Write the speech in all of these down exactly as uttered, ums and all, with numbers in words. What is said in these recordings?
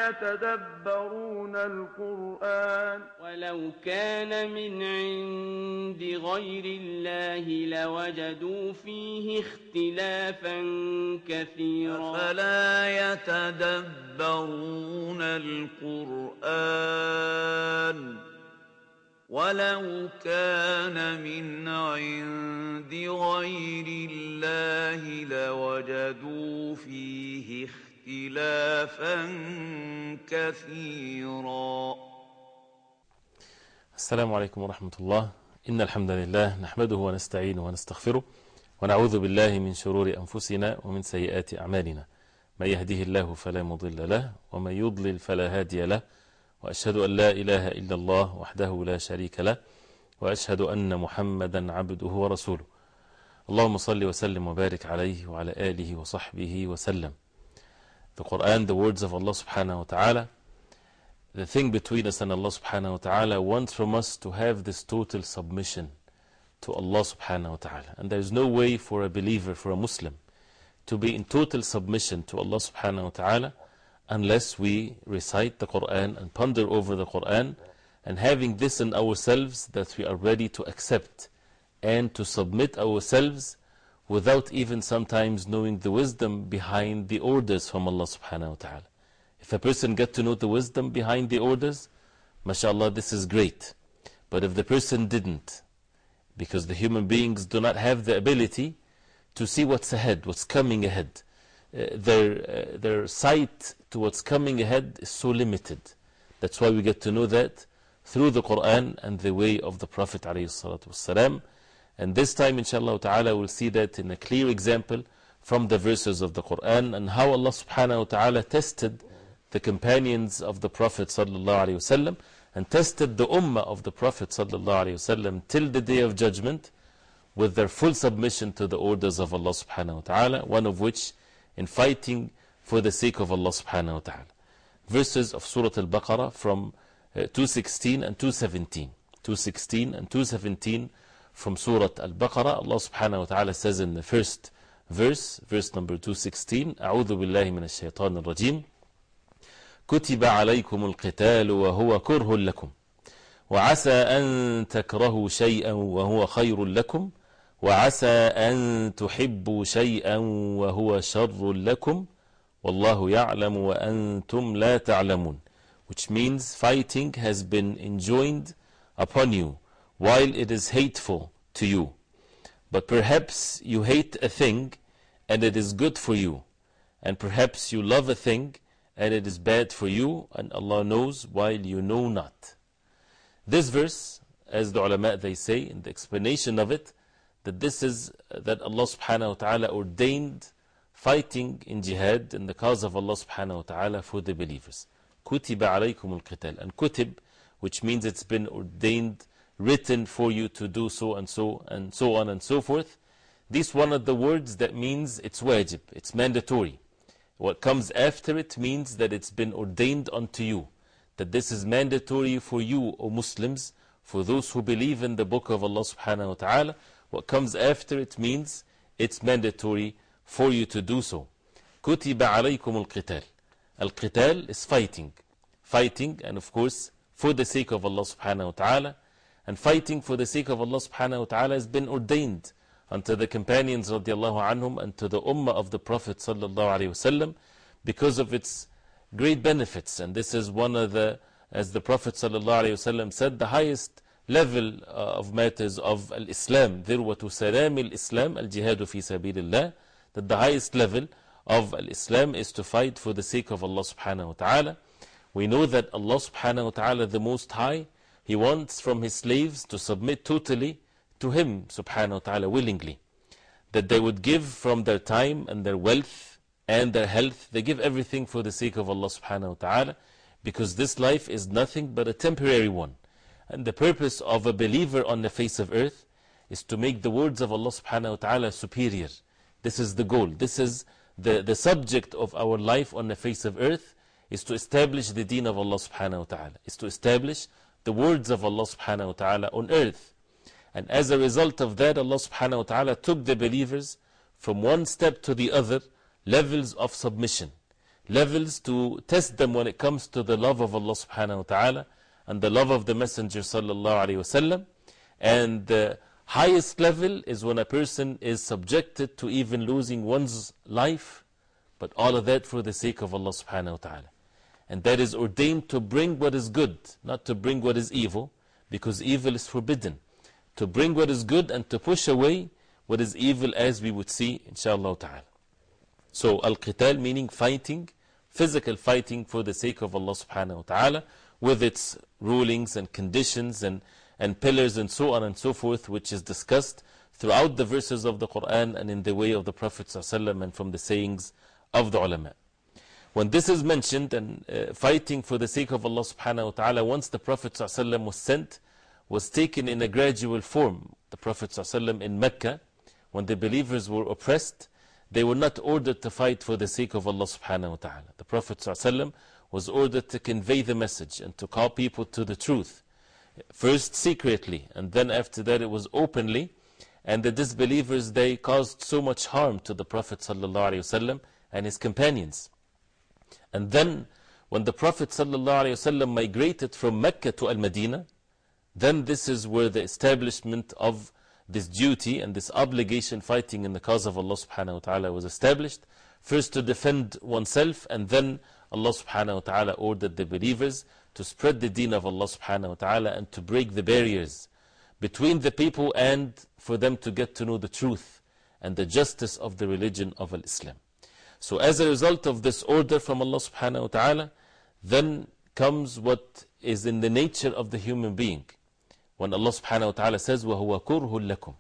يتدبرون القرآن ولو كان من عند غير الله لوجدوا فيه اختلافا كثيرا أفلا يتدبرون القرآن ولو كان من عند غير الله لوجدوا فيه اختلافا كثيرا. السلام عليكم ورحمة الله. إن الحمد لله نحمده ونستعينه ونستغفره ونعوذ بالله من شرور أنفسنا ومن سيئات أعمالنا. من يهده الله فلا مضل له ومن يضلل فلا هادي له، وأشهد أن لا إله إلا الله وحده لا شريك له، وأشهد أن محمدا عبده ورسوله. اللهم صل وسلم وبارك عليه وعلى آله وصحبه وسلم. The Quran, the words of Allah subhanahu wa ta'ala, the thing between us and Allah subhanahu wa ta'ala wants from us to have this total submission to Allah subhanahu wa ta'ala. And there is no way for a believer, for a Muslim, to be in total submission to Allah subhanahu wa ta'ala unless we recite the Quran and ponder over the Quran, and having this in ourselves that we are ready to accept and to submit ourselves without even sometimes knowing the wisdom behind the orders from Allah subhanahu wa ta'ala. If a person gets to know the wisdom behind the orders, mashallah, this is great. But if the person didn't, because the human beings do not have the ability to see what's ahead, what's coming ahead, uh, their, uh, their sight to what's coming ahead is so limited. That's why we get to know that through the Quran and the way of the Prophet alayhi salatu wasalam. And this time, inshallah ta'ala, we'll see that in a clear example from the verses of the Quran and how Allah subhanahu wa ta'ala tested the companions of the Prophet sallallahu alayhi wasallam and tested the ummah of the Prophet sallallahu alayhi wasallam till the day of judgment with their full submission to the orders of Allah subhanahu wa ta'ala, one of which in fighting for the sake of Allah subhanahu wa ta'ala. Verses of Surah Al-Baqarah from uh, two sixteen and two seventeen. two sixteen and two seventeen from Surah Al-Baqarah. Allah subhanahu wa ta'ala says in the first verse, verse number two sixteen, أعوذ بالله من الشيطان الرجيم كتب عليكم القتال وهو كره لكم وعسى أن تكرهوا شيئا وهو خير لكم وعسى أن تحبوا شيئا وهو شر لكم والله يعلم وأنتم لا تعلمون. Which means fighting has been enjoined upon you while it is hateful to you. But perhaps you hate a thing and it is good for you. And perhaps you love a thing and it is bad for you, and Allah knows while you know not. This verse, as the ulama they say in the explanation of it, that this is that Allah subhanahu wa ta'ala ordained fighting in jihad in the cause of Allah subhanahu wa ta'ala for the believers. Kutiba alaykum al-qital. And kutib, which means it's been ordained, written for you to do so and so and so on and so forth. This one of the words that means it's wajib, it's mandatory. What comes after it means that it's been ordained unto you, that this is mandatory for you, O Muslims, for those who believe in the book of Allah subhanahu wa ta'ala. What comes after it means it's mandatory for you to do so. Kutiba alaykum al-qital. Al-qital is fighting. Fighting, and of course, for the sake of Allah subhanahu wa ta'ala. And fighting for the sake of Allah subhanahu wa ta'ala has been ordained unto the companions radiallahu anhum and to the ummah of the Prophet sallallahu alayhi wasallam because of its great benefits. And this is one of the, as the Prophet sallallahu alayhi wasallam said, the highest level uh, of matters of al-Islam, dhirwatu salam al-Islam, al-jihadu fi sabilillah, that the highest level of al-Islam is to fight for the sake of Allah subhanahu wa ta'ala. We know that Allah subhanahu wa ta'ala, the Most High, He wants from His slaves to submit totally to Him subhanahu wa ta'ala willingly. That they would give from their time and their wealth and their health. They give everything for the sake of Allah subhanahu wa ta'ala, because this life is nothing but a temporary one. And the purpose of a believer on the face of earth is to make the words of Allah subhanahu wa ta'ala superior. This is the goal. This is the, the subject of our life on the face of earth, is to establish the deen of Allah subhanahu wa ta'ala, is to establish the words of Allah subhanahu wa ta'ala on earth. And as a result of that, Allah subhanahu wa ta'ala took the believers from one step to the other, levels of submission, levels to test them when it comes to the love of Allah subhanahu wa ta'ala and the love of the Messenger sallallahu alayhi wa sallam. And the highest level is when a person is subjected to even losing one's life, but all of that for the sake of Allah subhanahu wa ta'ala. And that is ordained to bring what is good, not to bring what is evil, because evil is forbidden. To bring what is good and to push away what is evil, as we would see, inshallah ta'ala. So, al-qital meaning fighting, physical fighting for the sake of Allah subhanahu wa ta'ala, with its rulings and conditions and, and pillars and so on and so forth, which is discussed throughout the verses of the Quran and in the way of the Prophet ﷺ and from the sayings of the ulama. When this is mentioned, and uh, fighting for the sake of Allah subhanahu wa ta'ala, once the Prophet ﷺ was sent, was taken in a gradual form. The Prophet ﷺ in Mecca, when the believers were oppressed, they were not ordered to fight for the sake of Allah subhanahu wa ta'ala. The Prophet ﷺ was ordered to convey the message and to call people to the truth. First secretly, and then after that it was openly. And the disbelievers, they caused so much harm to the Prophet ﷺ and his companions. And then, when the Prophet ﷺ migrated from Mecca to Al-Madinah, then this is where the establishment of this duty and this obligation fighting in the cause of Allah subhanahu wa ta'ala was established. First to defend oneself, and then Allah subhanahu wa ta'ala ordered the believers to spread the deen of Allah subhanahu wa ta'ala and to break the barriers between the people and for them to get to know the truth and the justice of the religion of Islam. So as a result of this order from Allah subhanahu wa ta'ala, then comes what is in the nature of the human being. When Allah subhanahu wa ta'ala says, وَهُوَ كُرْهٌ لَكُمْ,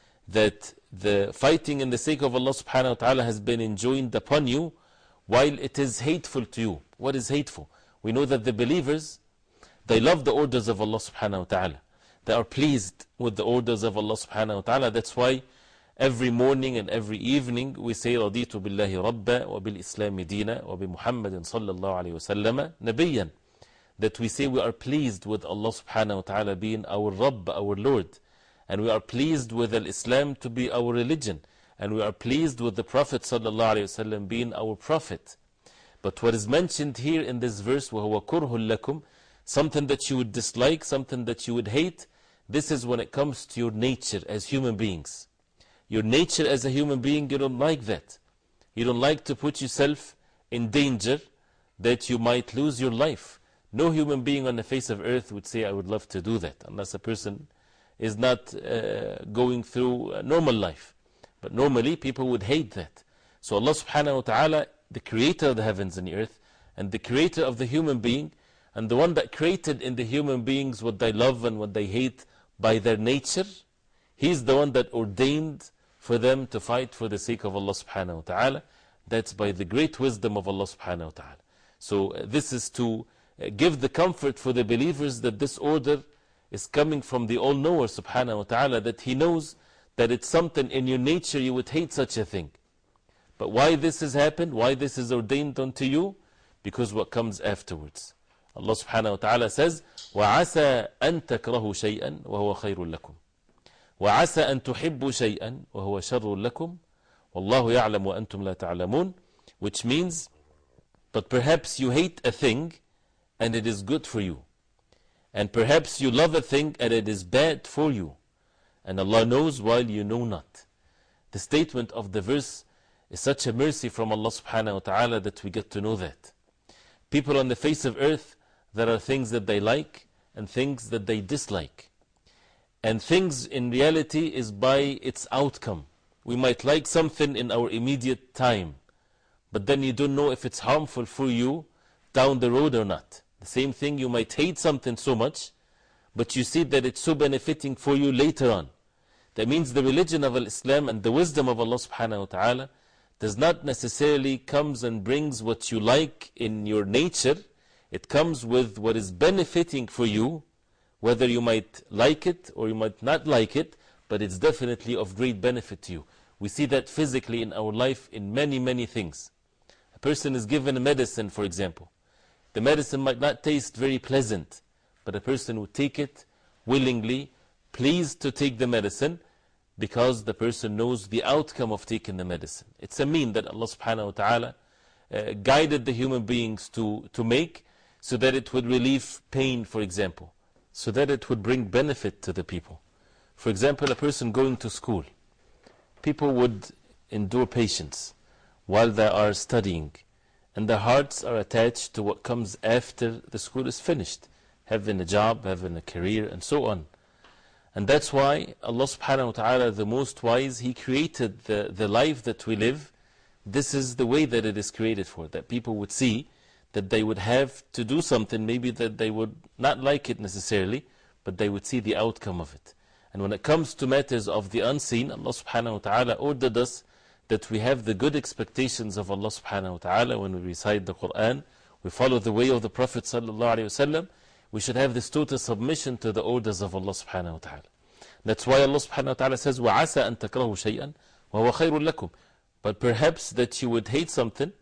that the fighting in the sake of Allah subhanahu wa ta'ala has been enjoined upon you while it is hateful to you. What is hateful? We know that the believers, they love the orders of Allah subhanahu wa ta'ala. They are pleased with the orders of Allah subhanahu wa ta'ala. That's why every morning and every evening we say, رَضِيتُ بِاللَّهِ رَبَّا وَبِالْإِسْلَامِ دِينًا وَبِمُحَمَّدٍ صَلَّى اللَّهُ عَلَيْهِ وَسَلَّمَ نَبِيًّا. That we say we are pleased with Allah subhanahu wa ta'ala being our Rabb, our Lord. And we are pleased with Al-Islam to be our religion. And we are pleased with the Prophet sallallahu alayhi wa sallam being our Prophet. But what is mentioned here in this verse, وَهُوَ كُرْهٌ لَكُمْ, something that you would dislike, something that you would hate, this is when it comes to your nature as human beings. Your nature as a human being, you don't like that. You don't like to put yourself in danger that you might lose your life. No human being on the face of earth would say, I would love to do that, unless a person is not uh, going through a normal life. But normally people would hate that. So Allah subhanahu wa ta'ala, the creator of the heavens and the earth, and the creator of the human being, and the one that created in the human beings what they love and what they hate by their nature, He's the one that ordained for them to fight for the sake of Allah subhanahu wa ta'ala. That's by the great wisdom of Allah subhanahu wa ta'ala. So uh, this is to uh, give the comfort for the believers that this order is coming from the All-Knower subhanahu wa ta'ala, that He knows that it's something in your nature you would hate such a thing. But why this has happened, why this is ordained unto you? Because what comes afterwards. Allah subhanahu wa ta'ala says, وَعَسَىٰ أَن تَكْرَهُ شَيْئًا وَهُوَ خَيْرٌ لَكُمْ وَعَسَىٰ أَن تُحِبُّوا شَيْئًا وَهُوَ شَرٌ لَكُمْ وَاللَّهُ يَعْلَمُ وَأَنْتُمْ لَا تَعْلَمُونَ. Which means, but perhaps you hate a thing and it is good for you. And perhaps you love a thing and it is bad for you. And Allah knows while you know not. The statement of the verse is such a mercy from Allah subhanahu wa ta'ala that we get to know that. People on the face of earth, there are things that they like and things that they dislike. And things in reality is by its outcome. We might like something in our immediate time, but then you don't know if it's harmful for you down the road or not. The same thing, you might hate something so much, but you see that it's so benefiting for you later on. That means the religion of Islam and the wisdom of Allah subhanahu wa ta'ala does not necessarily comes and brings what you like in your nature. It comes with what is benefiting for you, whether you might like it or you might not like it, but it's definitely of great benefit to you. We see that physically in our life in many, many things. A person is given a medicine, for example. The medicine might not taste very pleasant, but a person would take it willingly, pleased to take the medicine, because the person knows the outcome of taking the medicine. It's a mean that Allah subhanahu wa ta'ala uh, guided the human beings to, to make, so that it would relieve pain, for example, so that it would bring benefit to the people. For example, a person going to school, people would endure patience while they are studying, and their hearts are attached to what comes after the school is finished, having a job, having a career, and so on. And that's why Allah subhanahu wa ta'ala, the most wise, He created the, the life that we live. This is the way that it is created for, that people would see that they would have to do something, maybe that they would not like it necessarily, but they would see the outcome of it. And when it comes to matters of the unseen, Allah subhanahu wa ta'ala ordered us that we have the good expectations of Allah subhanahu wa ta'ala when we recite the Quran, we follow the way of the Prophet sallallahu alayhi wa sallam. We should have this total submission to the orders of Allah subhanahu wa ta'ala. That's why Allah subhanahu wa ta'ala says, وَعَسَىٰ أَن تَكْرَهُ شَيْئًا وَهُوَ خَيْرٌ لَكُمْ. But perhaps that you would hate something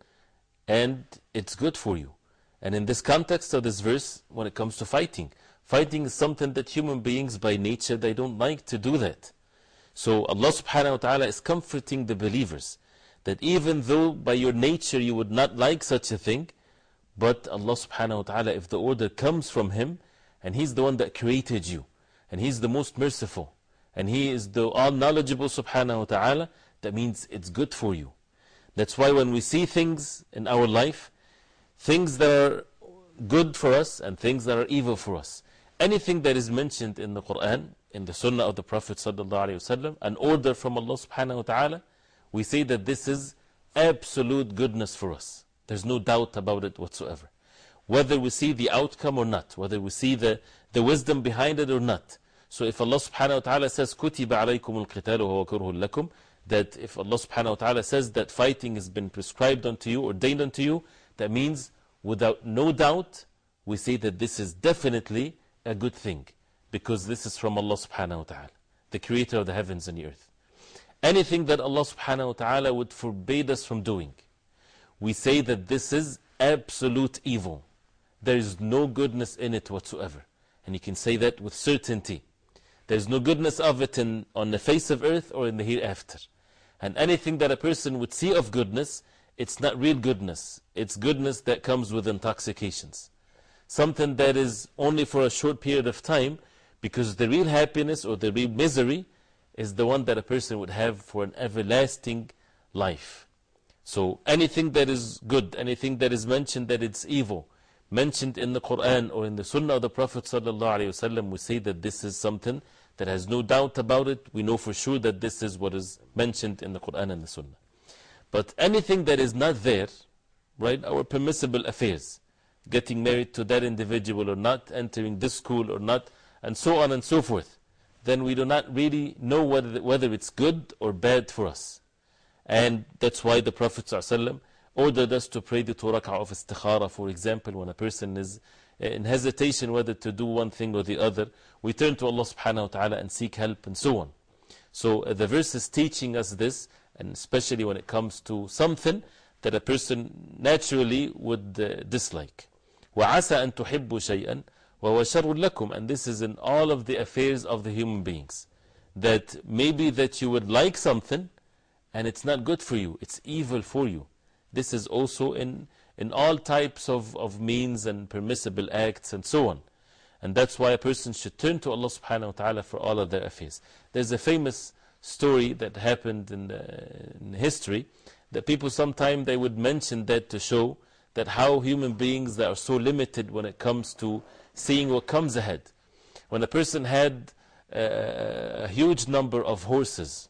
and it's good for you. And in this context of this verse, when it comes to fighting, fighting is something that human beings by nature, they don't like to do that. So Allah subhanahu wa ta'ala is comforting the believers that even though by your nature you would not like such a thing, but Allah subhanahu wa ta'ala, if the order comes from Him, and He's the one that created you, and He's the most merciful, and He is the all-knowledgeable subhanahu wa ta'ala, that means it's good for you. That's why when we see things in our life, things that are good for us and things that are evil for us, anything that is mentioned in the Quran, in the Sunnah of the Prophet sallallahu alayhi wa sallam, an order from Allah subhanahu wa ta'ala, we say that this is absolute goodness for us. There's no doubt about it whatsoever. Whether we see the outcome or not, whether we see the, the wisdom behind it or not. So if Allah subhanahu wa ta'ala says, كُتِبَ عَلَيْكُمُ الْقِتَالُ وَهُوَ كُرْهٌ لَكُمْ, that if Allah subhanahu wa ta'ala says that fighting has been prescribed unto you, ordained unto you, that means without no doubt, we say that this is definitely a good thing. Because this is from Allah subhanahu wa ta'ala, the creator of the heavens and the earth. Anything that Allah subhanahu wa ta'ala would forbid us from doing, we say that this is absolute evil. There is no goodness in it whatsoever. And you can say that with certainty. There is no goodness of it in, on the face of earth or in the hereafter. And anything that a person would see of goodness, it's not real goodness. It's goodness that comes with intoxications. Something that is only for a short period of time, because the real happiness or the real misery is the one that a person would have for an everlasting life. So anything that is good, anything that is mentioned that it's evil, mentioned in the Quran or in the Sunnah of the Prophet sallallahu alayhi wa sallam, we say that this is something that has no doubt about it. We know for sure that this is what is mentioned in the Quran and the Sunnah. But anything that is not there, right, our permissible affairs, getting married to that individual or not, entering this school or not, and so on and so forth, then we do not really know whether, whether it's good or bad for us. And that's why the Prophet ﷺ ordered us to pray the two rak'ah of istikhara, for example, when a person is in hesitation whether to do one thing or the other. We turn to Allah subhanahu wa ta'ala and seek help and so on. So uh, the verse is teaching us this, and especially when it comes to something that a person naturally would uh, dislike. وَعَسَىٰ أَن تُحِبُّوا شَيْئًا وَهُوَ شَرٌ لَكُمْ. And this is in all of the affairs of the human beings. That maybe that you would like something and it's not good for you, it's evil for you. This is also in, in all types of, of means and permissible acts and so on. And that's why a person should turn to Allah subhanahu wa ta'ala for all of their affairs. There's a famous story that happened in, the, in history, that people sometimes they would mention that to show that how human beings that are so limited when it comes to seeing what comes ahead. When a person had a, a huge number of horses,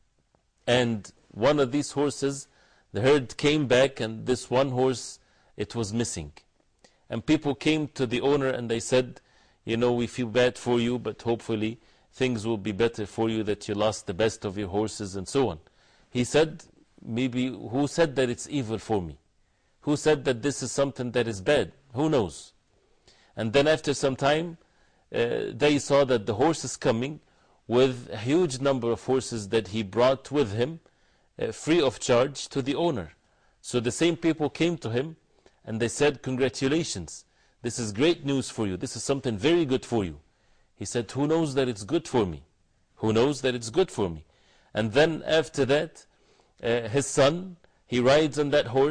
and one of these horses, the herd came back, and this one horse, it was missing. And people came to the owner and they said, you know, we feel bad for you, but hopefully things will be better for you that you lost the best of your horses and so on. He said, maybe, who said that it's evil for me? Who said that this is something that is bad? Who knows? And then after some time, uh, they saw that the horse is coming with a huge number of horses that he brought with him, uh, free of charge to the owner. So the same people came to him and they said, congratulations, this is great news for you, this is something very good for you. He said, who knows that it's good for me? Who knows that it's good for me? And then after that, uh, his son, he rides on that horse,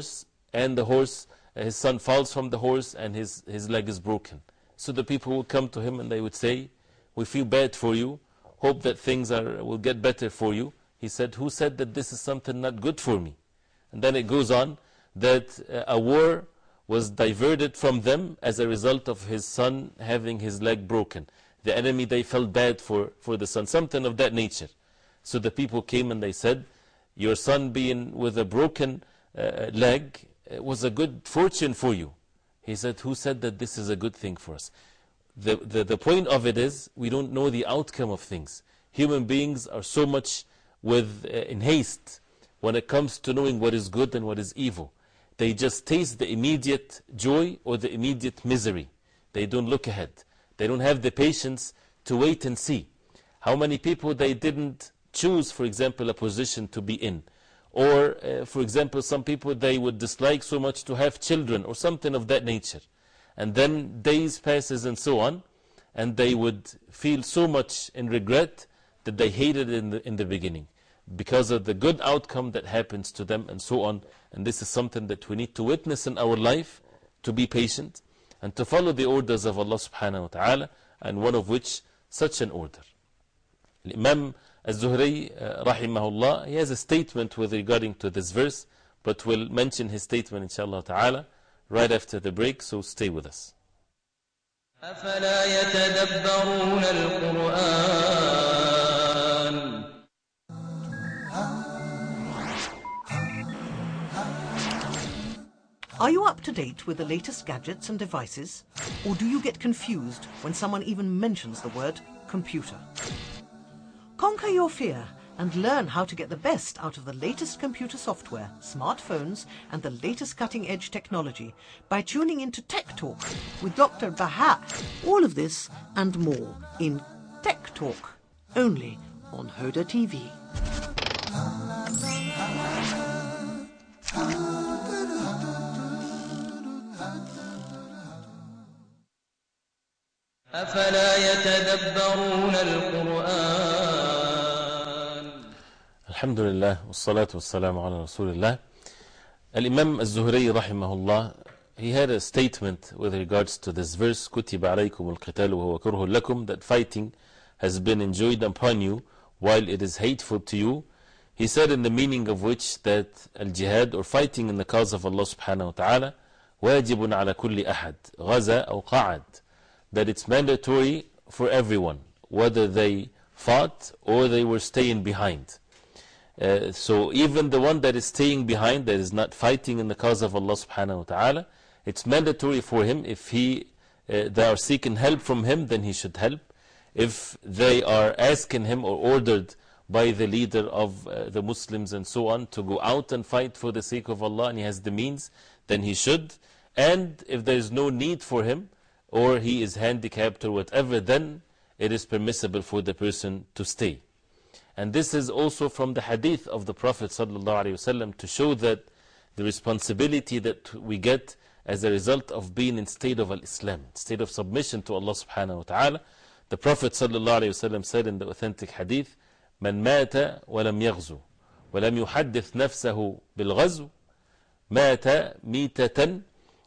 and the horse, his son falls from the horse and his, his leg is broken. So the people would come to him and they would say, we feel bad for you, hope that things are, will get better for you. He said, who said that this is something not good for me? And then it goes on that uh, a war was diverted from them as a result of his son having his leg broken. The enemy, they felt bad for, for the son, something of that nature. So the people came and they said, your son being with a broken uh, leg was a good fortune for you. He said, who said that this is a good thing for us? The, the, the point of it is, we don't know the outcome of things. Human beings are so much with, uh, in haste when it comes to knowing what is good and what is evil. They just taste the immediate joy or the immediate misery. They don't look ahead. They don't have the patience to wait and see. How many people they didn't choose, for example, a position to be in. Or, uh, for example, some people they would dislike so much to have children or something of that nature. And then days passes and so on, and they would feel so much in regret that they hated it in the, in the beginning because of the good outcome that happens to them and so on. And this is something that we need to witness in our life, to be patient and to follow the orders of Allah subhanahu wa ta'ala, and one of which such an order. Imam Al-Zuhri, uh, rahimahullah, he has a statement with regarding to this verse, but we'll mention his statement inshallah ta'ala right after the break, so stay with us. أفلا يتدبرون القرآن Are you up to date with the latest gadgets and devices? Or do you get confused when someone even mentions the word computer? Conquer your fear and learn how to get the best out of the latest computer software, smartphones and the latest cutting-edge technology by tuning into Tech Talk with Doctor Baha. All of this and more in Tech Talk, only on Hoda T V. أفلا يتدبرون القرآن Alhamdulillah, wassalatu wassalamu ala Rasulillah. Al-Imam Al-Zuhri rahimahullah, he had a statement with regards to this verse, كُتِبَ عَلَيْكُمُ الْقِتَالُ وَهُوَ كُرْهٌ لَكُمْ, that fighting has been enjoyed upon you while it is hateful to you. He said in the meaning of which that al-jihad, or fighting in the cause of Allah subhanahu wa ta'ala, واجب على كل أحد غزا أو قعد, that it's mandatory for everyone, whether they fought or they were staying behind. Uh, so even the one that is staying behind, that is not fighting in the cause of Allah subhanahu wa ta'ala, it's mandatory for him. If he, uh, they are seeking help from him, then he should help. If they are asking him or ordered by the leader of uh, the Muslims and so on to go out and fight for the sake of Allah and he has the means, then he should. And if there is no need for him, or he is handicapped or whatever, then it is permissible for the person to stay. And this is also from the hadith of the Prophet ﷺ to show that the responsibility that we get as a result of being in state of al-Islam, state of submission to Allah subhanahu wa ta'ala. The Prophet ﷺ said in the authentic hadith, من مات ولم يغزو ولم يحدث نفسه بالغزو مات ميتة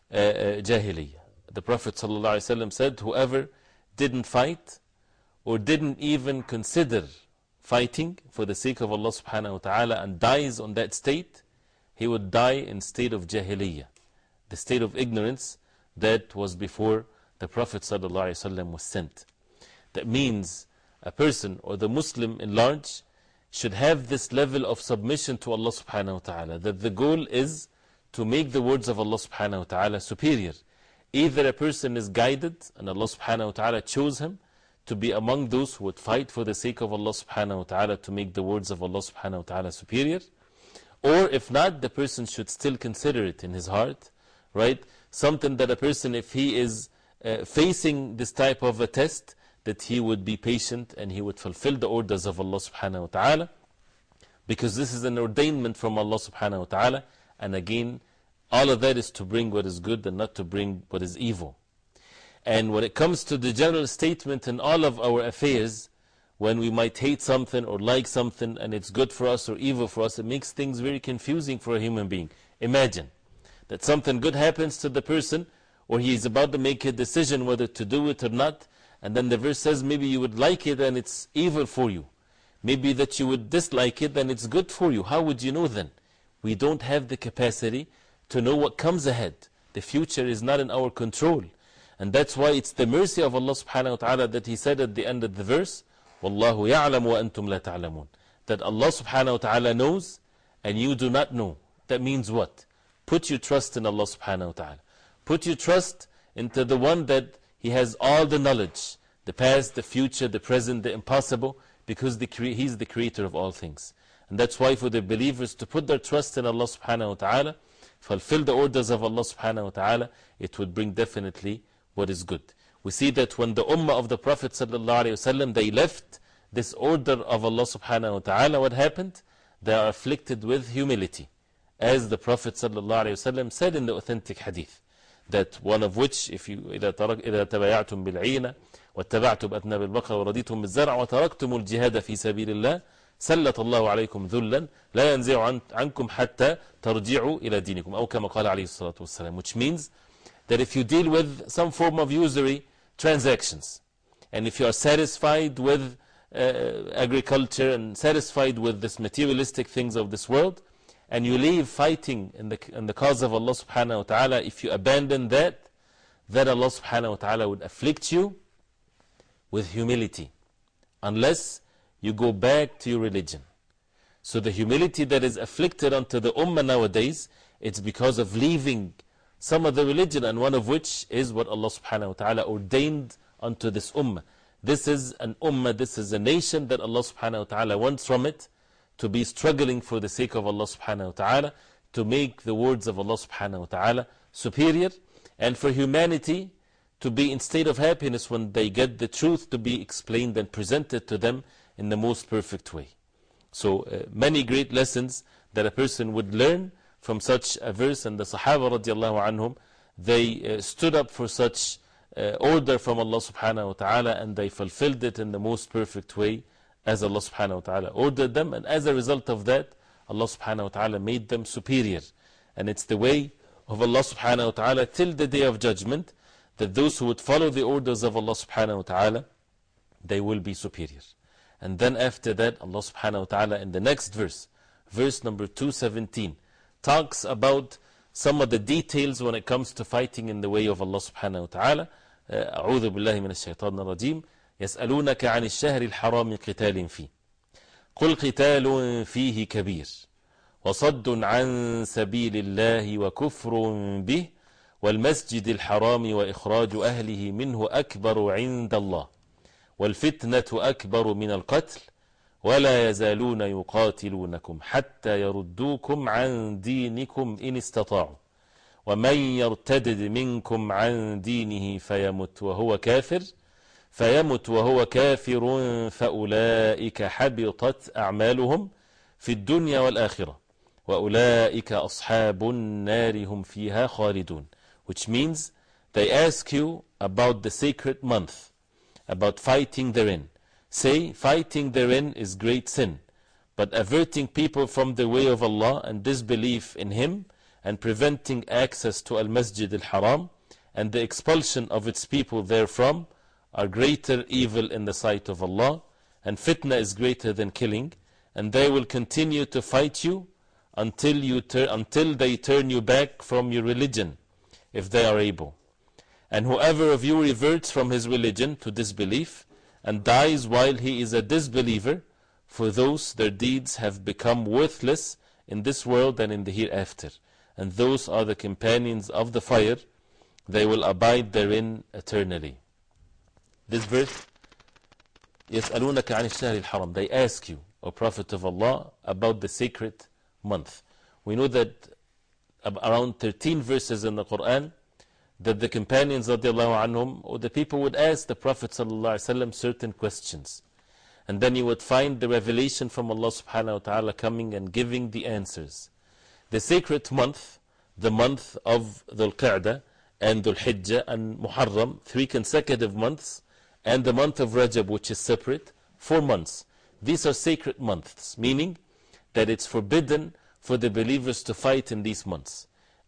جاهلية. The Prophet ﷺ said, whoever didn't fight or didn't even consider fighting for the sake of Allah subhanahu wa ta'ala and dies on that state, he would die in state of jahiliyyah, the state of ignorance that was before the Prophet ﷺ was sent. That means a person or the Muslim in large should have this level of submission to Allah subhanahu wa ta'ala, that the goal is to make the words of Allah subhanahu wa ta'ala superior. Either a person is guided and Allah subhanahu wa ta'ala chose him to be among those who would fight for the sake of Allah subhanahu wa ta'ala to make the words of Allah subhanahu wa ta'ala superior, or if not, the person should still consider it in his heart, right? Something that a person, if he is uh, facing this type of a test, that he would be patient and he would fulfill the orders of Allah subhanahu wa ta'ala, because this is an ordainment from Allah subhanahu wa ta'ala. And again, all of that is to bring what is good and not to bring what is evil. And when it comes to the general statement in all of our affairs, when we might hate something or like something and it's good for us or evil for us, it makes things very confusing for a human being. Imagine that something good happens to the person, or he is about to make a decision whether to do it or not, and then the verse says maybe you would like it and it's evil for you. Maybe that you would dislike it and it's good for you. How would you know then? We don't have the capacity to know what comes ahead. The future is not in our control. And that's why it's the mercy of Allah subhanahu wa ta'ala that He said at the end of the verse, وَاللَّهُ يَعْلَمُ وَأَنْتُمْ لَا تَعْلَمُونَ. That Allah subhanahu wa ta'ala knows and you do not know. That means what? Put your trust in Allah subhanahu wa ta'ala. Put your trust into the one that He has all the knowledge. The past, the future, the present, the impossible. Because the He is the creator of all things. And that's why for the believers to put their trust in Allah subhanahu wa ta'ala, fulfill the orders of Allah subhanahu wa ta'ala, it would bring definitely what is good. We see that when the ummah of the Prophet sallallahu alayhi wa sallam, they left this order of Allah subhanahu wa ta'ala, what happened? They are afflicted with humility. As the Prophet sallallahu alayhi wa sallam said in the authentic hadith, that one of which, if you إذا تبايعتم بالعينة واتبعتم أذناب البقر ورضيتم بالزرع وتركتم الجهاد في سبيل الله سلط الله عليكم ذلا لا ينزع عنكم حتى ترجعوا إلى دينكم أو كما قال عليه الصلاة والسلام. Which means that if you deal with some form of usury transactions, and if you are satisfied with uh, agriculture and satisfied with this materialistic things of this world, and you leave fighting in the, in the cause of Allah subhanahu wa ta'ala, if you abandon that, then Allah subhanahu wa ta'ala would afflict you with humility, unless you go back to your religion. So the humility that is afflicted unto the ummah nowadays, it's because of leaving some of the religion, and one of which is what Allah subhanahu wa ta'ala ordained unto this ummah. This is an ummah, this is a nation that Allah subhanahu wa ta'ala wants from it to be struggling for the sake of Allah subhanahu wa ta'ala, to make the words of Allah subhanahu wa ta'ala superior, and for humanity to be in state of happiness when they get the truth to be explained and presented to them in the most perfect way. So uh, many great lessons that a person would learn from such a verse, and the Sahaba radiallahu anhum, they uh, stood up for such uh, order from Allah subhanahu wa ta'ala, and they fulfilled it in the most perfect way as Allah subhanahu wa ta'ala ordered them, and as a result of that, Allah subhanahu wa ta'ala made them superior. And it's the way of Allah subhanahu wa ta'ala till the day of judgment, that those who would follow the orders of Allah subhanahu wa ta'ala, they will be superior. And then after that, Allah subhanahu wa ta'ala in the next verse, verse number two seventeen, talks about some of the details when it comes to fighting in the way of Allah subhanahu wa ta'ala. أعوذ بالله من الشيطان الرجيم. يسألونك عن الشهر الحرام قتال فيه قل قتال فيه كبير وصد عن سبيل الله وكفر به والمسجد الحرام وإخراج أهله منه أكبر عند الله والفتنة أكبر من القتل ولا يزالون يقاتلونكم حتى يردوكم عن دينكم إن استطاعوا ومن يرتدد منكم عن دينه فيمت وهو كافر فيمت وهو كافر فأولئك حبطت أعمالهم في الدنيا والآخرة وأولئك أصحاب النار هم فيها خالدون. Which means they ask you about the sacred month, about fighting therein. Say, fighting therein is great sin, but averting people from the way of Allah and disbelief in Him, and preventing access to Al-Masjid Al-Haram and the expulsion of its people therefrom, are greater evil in the sight of Allah, and fitna is greater than killing, and they will continue to fight you until, you until they turn you back from your religion, if they are able. And whoever of you reverts from his religion to disbelief, and dies while he is a disbeliever, for those their deeds have become worthless in this world and in the hereafter. And those are the companions of the fire, they will abide therein eternally. This verse, يَسْأَلُونَكَ عَنِ الشَّهْرِ الْحَرَامِ. They ask you, O Prophet of Allah, about the sacred month. We know that around thirteen verses in the Quran, that the companions radiallahu anhum, or the people would ask the Prophet sallallahu alaihi wasallam certain questions. And then you would find the revelation from Allah subhanahu wa ta'ala coming and giving the answers. The sacred month, the month of Dhul Qa'dah and Dhul Hijjah and Muharram, three consecutive months, and the month of Rajab, which is separate, four months. These are sacred months, meaning that it's forbidden for the believers to fight in these months.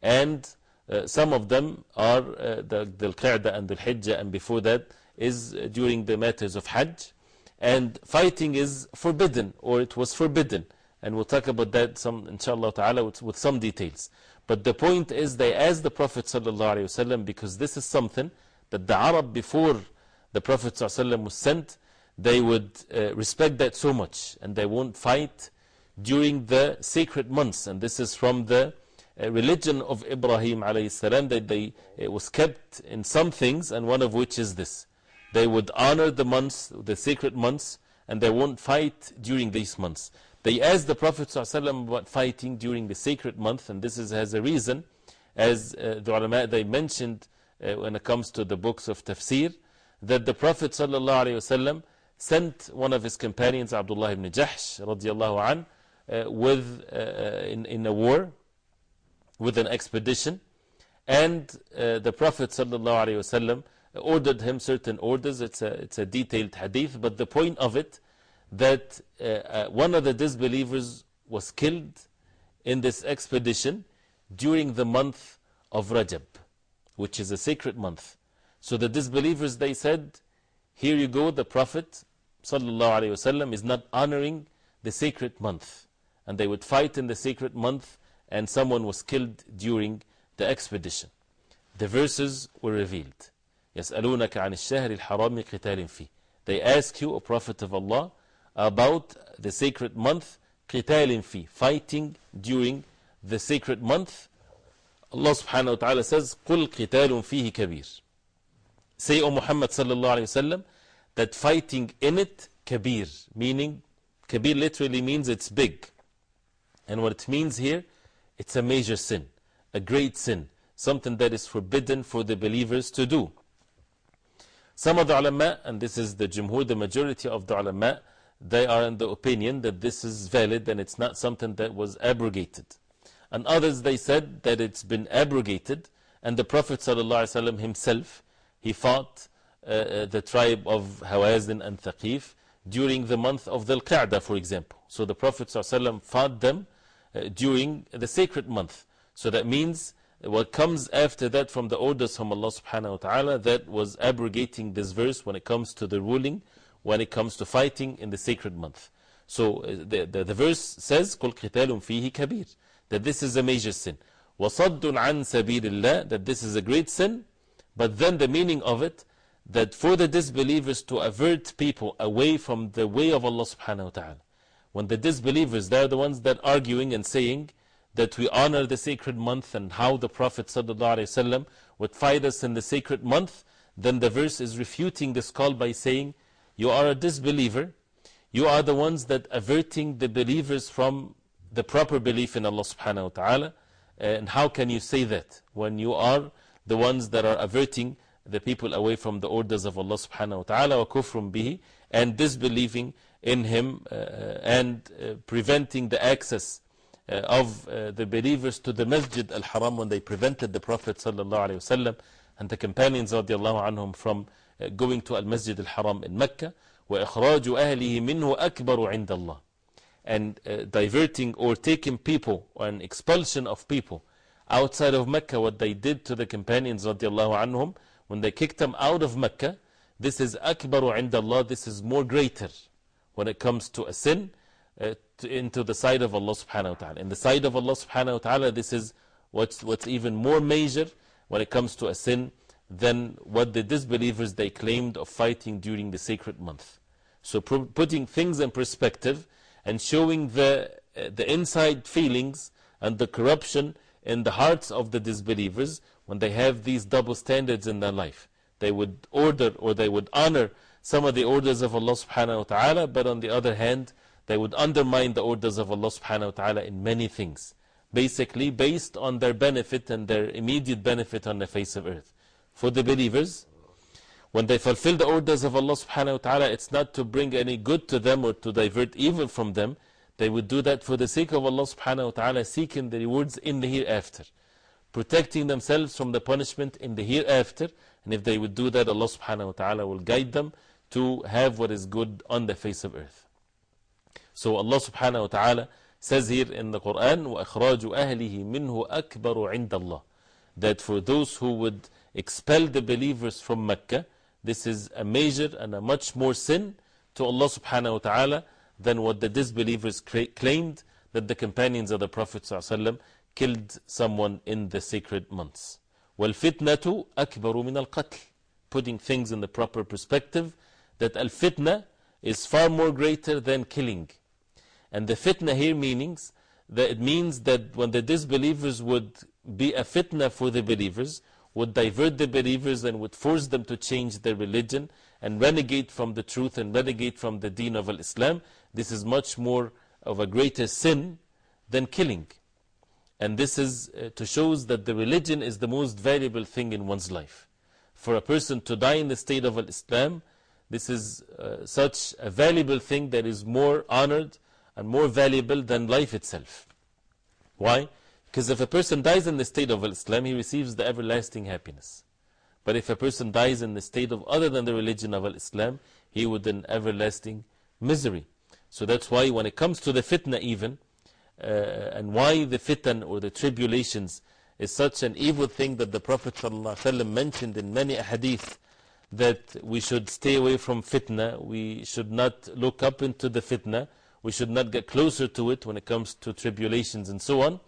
and uh, some of them are uh, the Dhul-Qa'dah and Dhul-Hijjah, and before that is uh, during the matters of Hajj. And fighting is forbidden, or it was forbidden. And we'll talk about that, some, inshallah ta'ala, with, with some details. But the point is, they asked the Prophet sallallahu alayhi wasallam, because this is something that the Arab before the Prophet sallallahu alayhi wasallam was sent, they would uh, respect that so much, and they won't fight during the sacred months. And this is from the uh, religion of Ibrahim alayhi salam, that they, it was kept in some things, and one of which is this. They would honor the months, the sacred months, and they won't fight during these months. They asked the Prophet ﷺ about fighting during the sacred month, and this is, has a reason, as uh, the ulama they mentioned uh, when it comes to the books of tafsir, that the Prophet ﷺ sent one of his companions, Abdullah ibn Jahsh, radiallahu an, uh, with, uh, in, in a war, with an expedition, and uh, the Prophet ﷺ ordered him certain orders. It's a, it's a detailed hadith, but the point of it, that uh, uh, one of the disbelievers was killed in this expedition during the month of Rajab, which is a sacred month. So the disbelievers, they said, here you go, the Prophet sallallahu alaihi wasallam is not honoring the sacred month. And they would fight in the sacred month, and someone was killed during the expedition. The verses were revealed. يَسْأَلُونَكَ عَنِ الشَّهْرِ الْحَرَامِ قِتَالٍ فِيهِ. They ask you, O Prophet of Allah, about the sacred month, قِتَالٍ فِيهِ, fighting during the sacred month. Allah subhanahu wa ta'ala says, قُلْ قِتَالٌ فِيهِ كَبِيرٌ. Say, O Muhammad sallallahu alayhi wa sallam, that fighting in it, kabir, meaning, kabir literally means it's big. And what it means here, it's a major sin, a great sin, something that is forbidden for the believers to do. Some of the ulama, and this is the jumhur, the majority of the ulama, they are in the opinion that this is valid and it's not something that was abrogated. And others, they said that it's been abrogated, and the Prophet ﷺ himself, he fought uh, the tribe of Hawazin and Thaqif during the month of Dhul Qa'dah, for example. So the Prophet ﷺ fought them uh, during the sacred month. So that means what comes after that from the orders from Allah subhanahu wa ta'ala, that was abrogating this verse when it comes to the ruling, when it comes to fighting in the sacred month. So the, the, the verse says, قُلْ قِتَالٌ فِيهِ كَبِيرٌ, that this is a major sin. وَصَدٌّ عَنْ سَبِيلِ اللَّهِ, that this is a great sin. But then the meaning of it, that for the disbelievers to avert people away from the way of Allah subhanahu wa ta'ala. When the disbelievers, they're the ones that are arguing and saying that we honor the sacred month and how the Prophet sallallahu alaihi wasallam would fight us in the sacred month, then the verse is refuting this call by saying, you are a disbeliever, you are the ones that averting the believers from the proper belief in Allah subhanahu wa ta'ala. And how can you say that when you are the ones that are averting the people away from the orders of Allah subhanahu wa ta'ala, wa kufrum bihi, and disbelieving in Him uh, and uh, preventing the access uh, of uh, the believers to the Masjid al-Haram, when they prevented the Prophet sallallahu alayhi wasallam and the companions radiallahu anhum from uh, going to al-Masjid al-Haram in Mecca. وَإِخْرَاجُ أَهْلِهِ مِنْهُ أَكْبَرُ عِنْدَ اللَّهِ, and uh, diverting or taking people, or an expulsion of people outside of Mecca, what they did to the companions radiallahu anhum, when they kicked them out of Mecca, this is akbaru inda Allah, this is more greater when it comes to a sin uh, to, into the side of Allah subhanahu wa ta'ala. In the side of Allah subhanahu wa ta'ala, this is what's, what's even more major when it comes to a sin than what the disbelievers they claimed of fighting during the sacred month. So putting things in perspective and showing the, uh, the inside feelings and the corruption in the hearts of the disbelievers when they have these double standards in their life. They would order or they would honor some of the orders of Allah subhanahu wa ta'ala, but on the other hand, they would undermine the orders of Allah subhanahu wa ta'ala in many things, basically based on their benefit and their immediate benefit on the face of earth. For the believers, when they fulfill the orders of Allah subhanahu wa ta'ala, it's not to bring any good to them or to divert evil from them. They would do that for the sake of Allah subhanahu wa ta'ala, seeking the rewards in the hereafter, protecting themselves from the punishment in the hereafter. And if they would do that, Allah subhanahu wa ta'ala will guide them to have what is good on the face of earth. So Allah subhanahu wa ta'ala says here in the Quran, وَأَخْرَاجُ أَهْلِهِ مِنْهُ أَكْبَرُ عِنْدَ اللَّهِ, that for those who would expel the believers from Mecca, this is a major and a much more sin to Allah subhanahu wa ta'ala than what the disbelievers claimed, that the companions of the Prophet ﷺ killed someone in the sacred months. وَالْفِتْنَةُ أَكْبَرُ مِنَ الْقَتْلِ, putting things in the proper perspective, that al-fitna is far more greater than killing. And the fitna here meanings, that it means that when the disbelievers would be a fitna for the believers, would divert the believers and would force them to change their religion and renegade from the truth and renegade from the deen of Islam, this is much more of a greater sin than killing. And this is uh, to show that the religion is the most valuable thing in one's life. For a person to die in the state of Islam, this is uh, such a valuable thing that is more honored and more valuable than life itself. Why? Because if a person dies in the state of Islam, he receives the everlasting happiness. But if a person dies in the state of other than the religion of Islam, he would in everlasting misery. So that's why when it comes to the fitna even, uh, and why the fitan or the tribulations is such an evil thing that the Prophet ﷺ mentioned in many hadith, that we should stay away from fitna, we should not look up into the fitna, we should not get closer to it when it comes to tribulations and so on.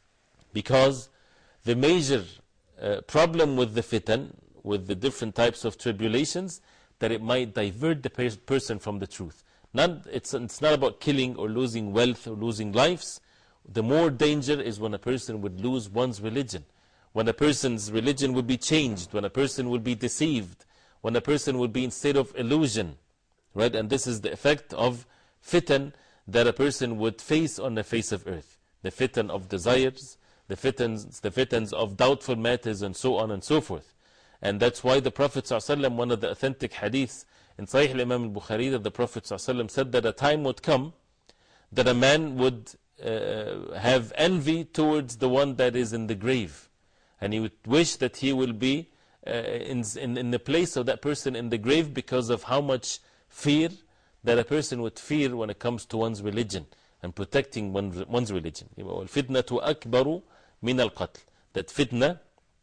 Because the major uh, problem with the fitan, with the different types of tribulations, that it might divert the per person from the truth. Not, it's, it's not about killing or losing wealth or losing lives. The more danger is when a person would lose one's religion. When a person's religion would be changed, when a person would be deceived, when a person would be in state of illusion. Right? And this is the effect of fitan that a person would face on the face of earth. The fitan of desires, the fitans, the fitans of doubtful matters, and so on and so forth. And that's why the Prophet ﷺ, one of the authentic hadiths in Sahih al-Imam al-Bukhari, that the Prophet ﷺ said that a time would come that a man would uh, have envy towards the one that is in the grave. And he would wish that he will be uh, in, in, in the place of that person in the grave, because of how much fear that a person would fear when it comes to one's religion and protecting one, one's religion. الْفِتْنَةُ أَكْبَرُ مِنَ الْقَتْلِ, that fitna,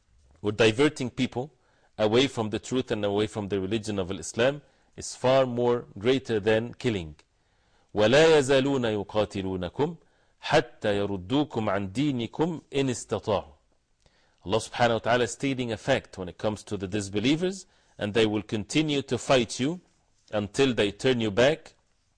or diverting people away from the truth and away from the religion of Islam, is far more greater than killing. وَلَا يَزَالُونَ يُقَاتِلُونَكُمْ حَتَّى يَرُدُّوكُمْ عَنْ دِينِكُمْ إِنِ اسْتَطَاعُوا. Allah subhanahu wa ta'ala is stating a fact when it comes to the disbelievers, and they will continue to fight you until they turn you back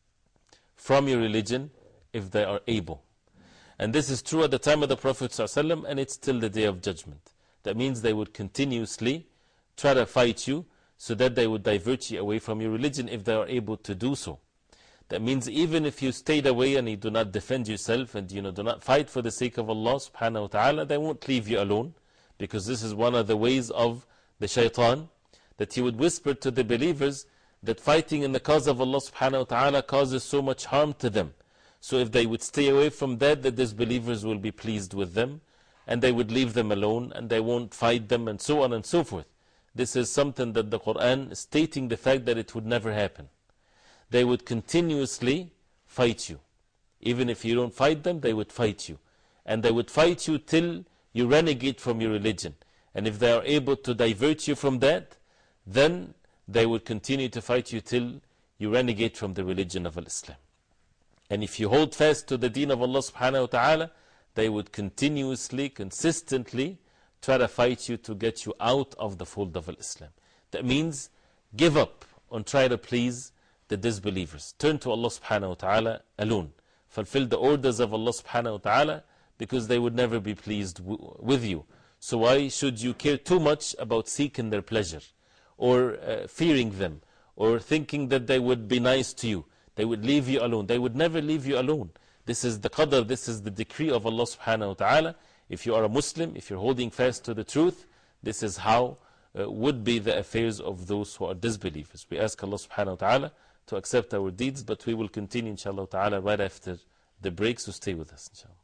from your religion if they are able. And this is true at the time of the Prophet ﷺ, and it's till the day of judgment. That means they would continuously try to fight you so that they would divert you away from your religion if they are able to do so. That means even if you stayed away and you do not defend yourself and you know, do not fight for the sake of Allah subhanahu wa ta'ala, they won't leave you alone, because this is one of the ways of the shaitan, that he would whisper to the believers that fighting in the cause of Allah subhanahu wa ta'ala causes so much harm to them. So if they would stay away from that, the disbelievers will be pleased with them, and they would leave them alone, and they won't fight them, and so on and so forth. This is something that the Quran is stating the fact that it would never happen. They would continuously fight you. Even if you don't fight them, they would fight you. And they would fight you till you renegade from your religion. And if they are able to divert you from that, then they would continue to fight you till you renegade from the religion of Islam. And if you hold fast to the deen of Allah subhanahu wa ta'ala, they would continuously, consistently try to fight you to get you out of the fold of Islam. That means give up on trying to please the disbelievers. Turn to Allah subhanahu wa ta'ala alone. Fulfill the orders of Allah subhanahu wa ta'ala, because they would never be pleased w with you. So why should you care too much about seeking their pleasure, or uh, fearing them, or thinking that they would be nice to you? They would leave you alone. They would never leave you alone. This is the qadr, this is the decree of Allah subhanahu wa ta'ala. If you are a Muslim, if you're holding fast to the truth, this is how uh, would be the affairs of those who are disbelievers. We ask Allah subhanahu wa ta'ala to accept our deeds, but we will continue inshallah ta'ala right after the break, so stay with us inshallah.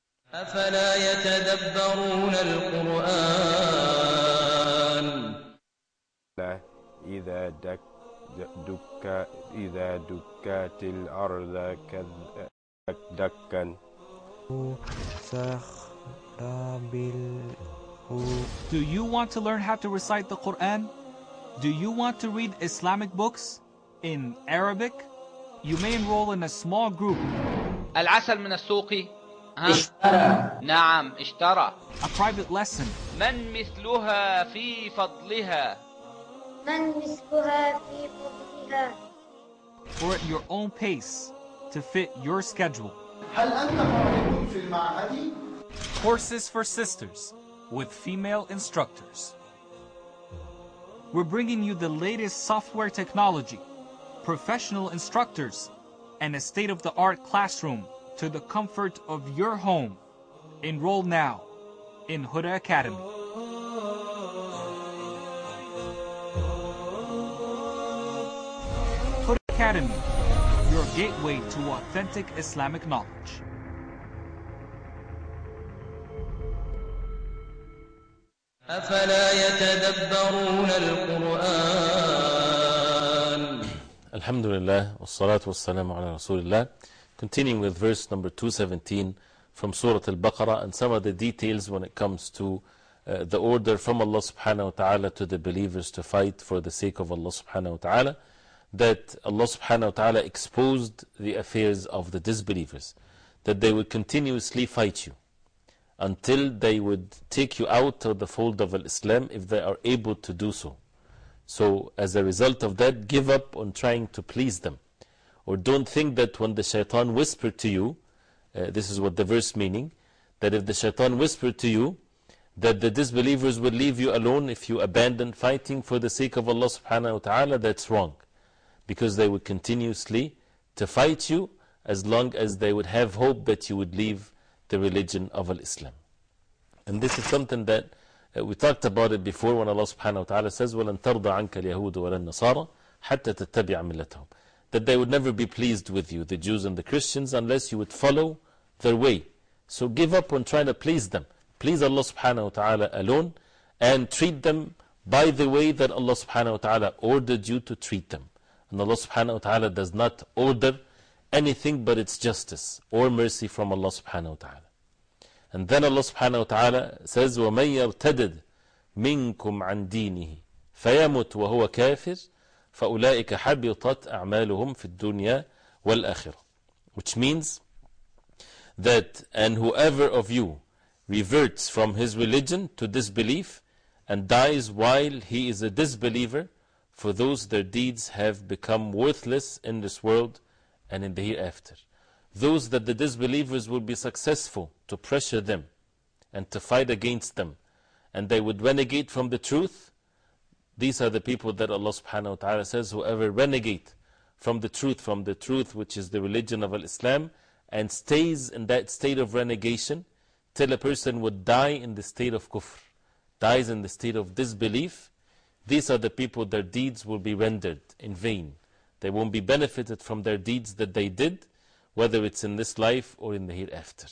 أفلا يتدبرون القرآن إذا دك دك إذا دكت الأرض دكا Do you want to learn how to recite the Quran? Do you want to read Islamic books in Arabic? You may enroll in a small group. العسل من السوق ها؟ اشترى. نعم اشترى. A private lesson. من مثلها في فضلها. من مثلها في فضلها. Or at your own pace to fit your schedule. هل أنت مرغب في المعهد؟ Courses for sisters with female instructors. We're bringing you the latest software technology, professional instructors, and a state-of-the-art classroom to the comfort of your home. Enroll now in Huda Academy. Huda Academy, your gateway to authentic Islamic knowledge. أفلا يتدبرون القرآن. Alhamdulillah, wassalatu wassalamu ala Rasulillah. Continuing with verse number two seventeen from Surah Al-Baqarah and some of the details when it comes to uh, the order from Allah subhanahu wa ta'ala to the believers to fight for the sake of Allah subhanahu wa ta'ala, that Allah subhanahu wa ta'ala exposed the affairs of the disbelievers, that they would continuously fight you until they would take you out of the fold of Islam if they are able to do so. So as a result of that, give up on trying to please them. Or don't think that when the shaitan whispered to you, uh, this is what the verse meaning, that if the shaitan whispered to you, that the disbelievers will leave you alone if you abandon fighting for the sake of Allah subhanahu wa ta'ala, that's wrong. Because they would continuously to fight you as long as they would have hope that you would leave the religion of Islam. And this is something that uh, we talked about it before when Allah subhanahu wa ta'ala says, وَلَن تَرْضَ عَنْكَ الْيَهُودُ وَلَا النَّصَارَ حَتَّى تَتَّبِعَ مِلَّتَهُم. That they would never be pleased with you, the Jews and the Christians, unless you would follow their way. So give up on trying to please them. Please Allah subhanahu wa ta'ala alone and treat them by the way that Allah subhanahu wa ta'ala ordered you to treat them. And Allah subhanahu wa ta'ala does not order anything but its justice or mercy from Allah subhanahu wa ta'ala. And then Allah subhanahu wa ta'ala says, وَمَن يَرْتَدِدْ مِنْكُمْ عَنْ دِينِهِ فَيَمُتْ وَهُوَ كَافِرٌ فَأُولَٰئِكَ حَبِطَتْ أَعْمَالُهُمْ فِي الدُّنْيَا وَالْآخِرَةِ. Which means that, and whoever of you reverts from his religion to disbelief and dies while he is a disbeliever, for those their deeds have become worthless in this world and in the hereafter. Those that the disbelievers will be successful to pressure them and to fight against them, and they would renegade from the truth, these are the people that Allah subhanahu wa ta'ala says, whoever renegade from the truth, from the truth which is the religion of Islam, and stays in that state of renegation till a person would die in the state of kufr, dies in the state of disbelief, these are the people their deeds will be rendered in vain. They won't be benefited from their deeds that they did, whether it's in this life or in the hereafter.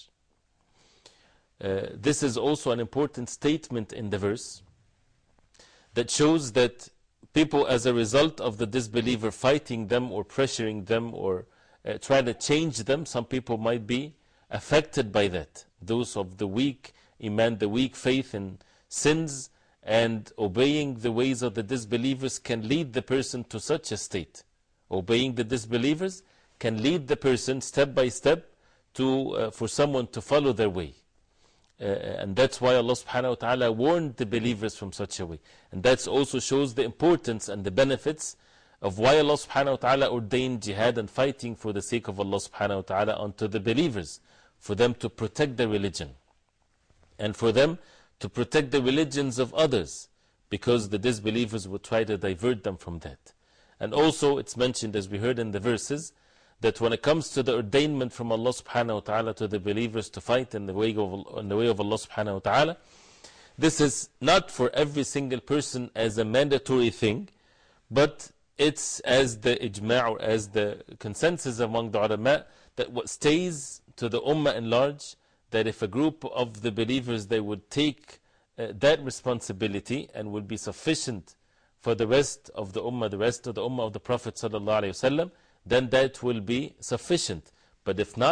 Uh, this is also an important statement in the verse that shows that people, as a result of the disbeliever fighting them or pressuring them or uh, trying to change them, some people might be affected by that. Those of the weak iman, the weak faith in sins, and obeying the ways of the disbelievers can lead the person to such a state. Obeying the disbelievers can lead the person step by step to, uh, for someone to follow their way. Uh, and that's why Allah subhanahu wa ta'ala warned the believers from such a way. And that also shows the importance and the benefits of why Allah subhanahu wa ta'ala ordained jihad and fighting for the sake of Allah subhanahu wa ta'ala unto the believers, for them to protect their religion and for them to protect the religions of others, because the disbelievers would try to divert them from that. And also it's mentioned, as we heard in the verses, that when it comes to the ordainment from Allah subhanahu wa ta'ala to the believers to fight in the way of, in the way of Allah subhanahu wa ta'ala, this is not for every single person as a mandatory thing, but it's as the ijma' or as the consensus among the ulama that what stays to the ummah in large, that if a group of the believers they would take uh, that responsibility and would be sufficient for the rest of the ummah, the rest of the ummah of the Prophet sallallahu alaihi wasallam, then that will be sufficient. But if not,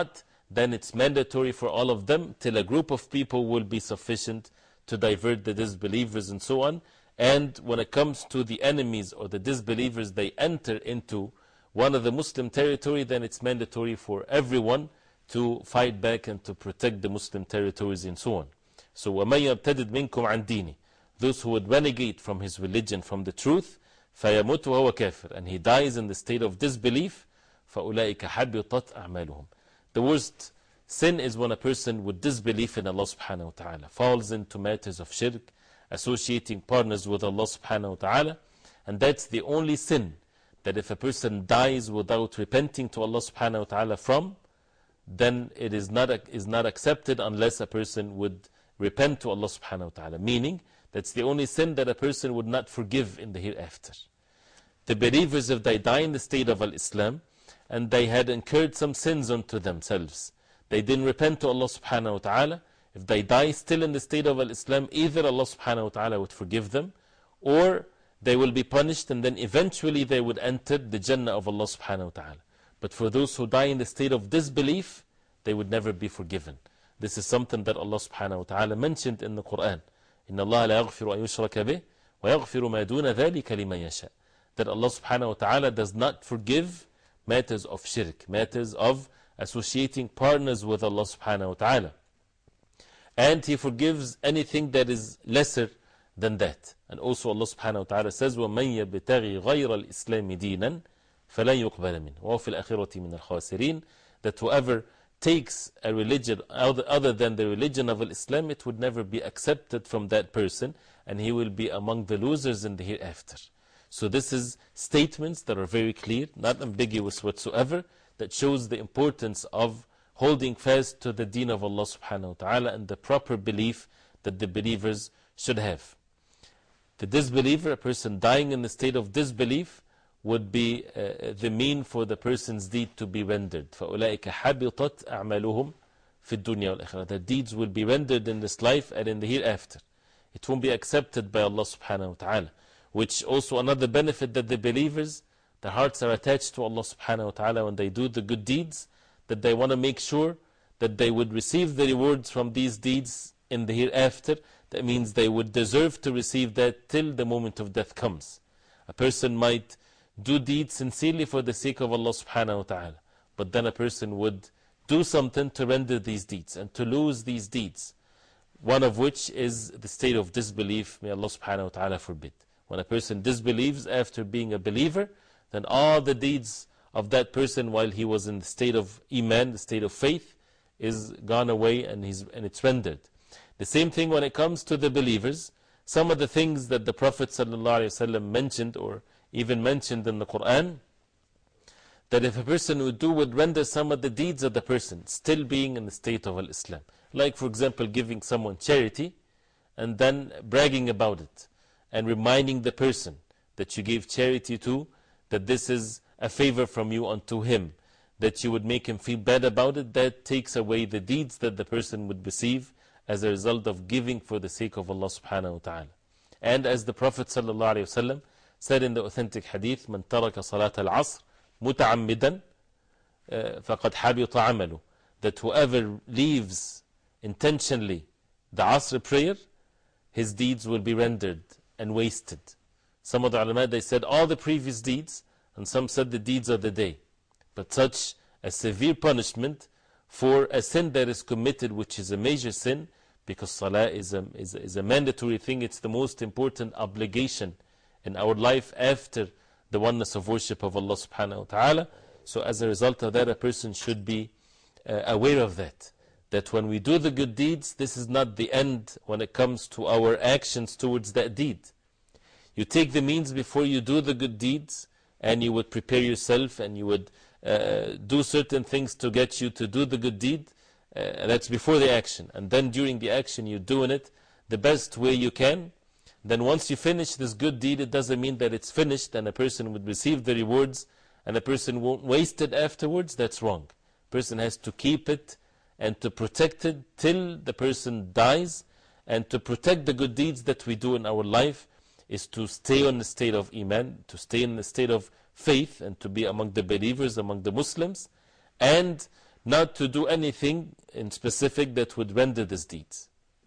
then it's mandatory for all of them till a group of people will be sufficient to divert the disbelievers and so on. And when it comes to the enemies or the disbelievers, they enter into one of the Muslim territory, then it's mandatory for everyone to fight back and to protect the Muslim territories and so on. So, وَمَنْ يَبْتَدِدْ مِنْكُمْ عَنْ دِينِ, those who would renegate from his religion, from the truth, فَيَمُتُ وَهُوَ كَافِرٌ, and he dies in the state of disbelief, فَأُولَٰئِكَ حَبِطَتْ أَعْمَالُهُم. The worst sin is when a person with disbelief in Allah subhanahu wa ta'ala falls into matters of shirk, associating partners with Allah subhanahu wa ta'ala, and that's the only sin that if a person dies without repenting to Allah subhanahu wa ta'ala from, then it is not, is not accepted unless a person would repent to Allah subhanahu wa ta'ala. Meaning, that's the only sin that a person would not forgive in the hereafter. The believers, if they die in the state of Al-Islam, and they had incurred some sins unto themselves, they didn't repent to Allah subhanahu wa ta'ala, if they die still in the state of Al-Islam, either Allah subhanahu wa ta'ala would forgive them, or they will be punished, and then eventually they would enter the Jannah of Allah subhanahu wa ta'ala. But for those who die in the state of disbelief, they would never be forgiven. This is something that Allah subhanahu wa ta'ala mentioned in the Quran. إِنَّ اللَّهَ لَا يَغْفِرُ أَن يُشْرَكَ بِهِ وَيَغْفِرُ مَا دُونَ ذَلِكَ لِمَنْ يَشَاءُ. That Allah subhanahu wa ta'ala does not forgive matters of shirk, matters of associating partners with Allah subhanahu wa ta'ala. And He forgives anything that is lesser than that. And also Allah subhanahu wa ta'ala says, وَمَنْ يَبْتَغِي غَيْرَ الْإِسْلَامِ دِينًا فَلَنْ يُقْبَلَ مِنْهُ وَفِي الْأَخِرَةِ مِنَ الْخَاسِرِينَ. That whoever takes a religion other, other than the religion of Islam, it would never be accepted from that person, and he will be among the losers in the hereafter. So this is statements that are very clear, not ambiguous whatsoever, that shows the importance of holding fast to the deen of Allah subhanahu wa ta'ala and the proper belief that the believers should have. The disbeliever, a person dying in the state of disbelief, would be uh, the mean for the person's deed to be rendered. فَأُولَٰئِكَ حَبِطَتْ أَعْمَالُهُمْ فِي الدُّنْيَا وَالْآخِرَةِ. The deeds will be rendered in this life and in the hereafter. It won't be accepted by Allah subhanahu wa ta'ala. Which also another benefit that the believers, their hearts are attached to Allah subhanahu wa ta'ala when they do the good deeds, that they want to make sure that they would receive the rewards from these deeds in the hereafter. That means they would deserve to receive that till the moment of death comes. A person might do deeds sincerely for the sake of Allah subhanahu wa ta'ala, but then a person would do something to render these deeds and to lose these deeds, one of which is the state of disbelief. May Allah subhanahu wa ta'ala forbid. When a person disbelieves after being a believer, then all the deeds of that person while he was in the state of Iman, the state of faith, is gone away and, he's, and it's rendered. The same thing when it comes to the believers. Some of the things that the Prophet ﷺ mentioned or even mentioned in the Quran, that if a person would do, would render some of the deeds of the person still being in the state of Islam. Like for example giving someone charity and then bragging about it and reminding the person that you gave charity to that this is a favor from you unto him, that you would make him feel bad about it. That takes away the deeds that the person would receive as a result of giving for the sake of Allah subhanahu wa ta'ala. And as the Prophet sallallahu alayhi wa sallam said in the authentic hadith, من ترك صلاة العصر متعمدا فقد حبط عمله. That whoever leaves intentionally the Asr prayer, his deeds will be rendered and wasted. Some of the ulama, they said all the previous deeds, and some said the deeds of the day. But such a severe punishment for a sin that is committed, which is a major sin, because salah is a, is a, is a mandatory thing. It's the most important obligation in our life after the oneness of worship of Allah subhanahu wa ta'ala. So as a result of that, a person should be uh, aware of that. That when we do the good deeds, this is not the end when it comes to our actions towards that deed. You take the means before you do the good deeds, and you would prepare yourself and you would uh, do certain things to get you to do the good deed. Uh, that's before the action. And then during the action, you're doing it the best way you can. Then once you finish this good deed, it doesn't mean that it's finished and a person would receive the rewards and a person won't waste it afterwards. That's wrong. A person has to keep it and to protect it till the person dies. And to protect the good deeds that we do in our life is to stay in the state of Iman, to stay in the state of faith, and to be among the believers, among the Muslims, and not to do anything in specific that would render these deeds.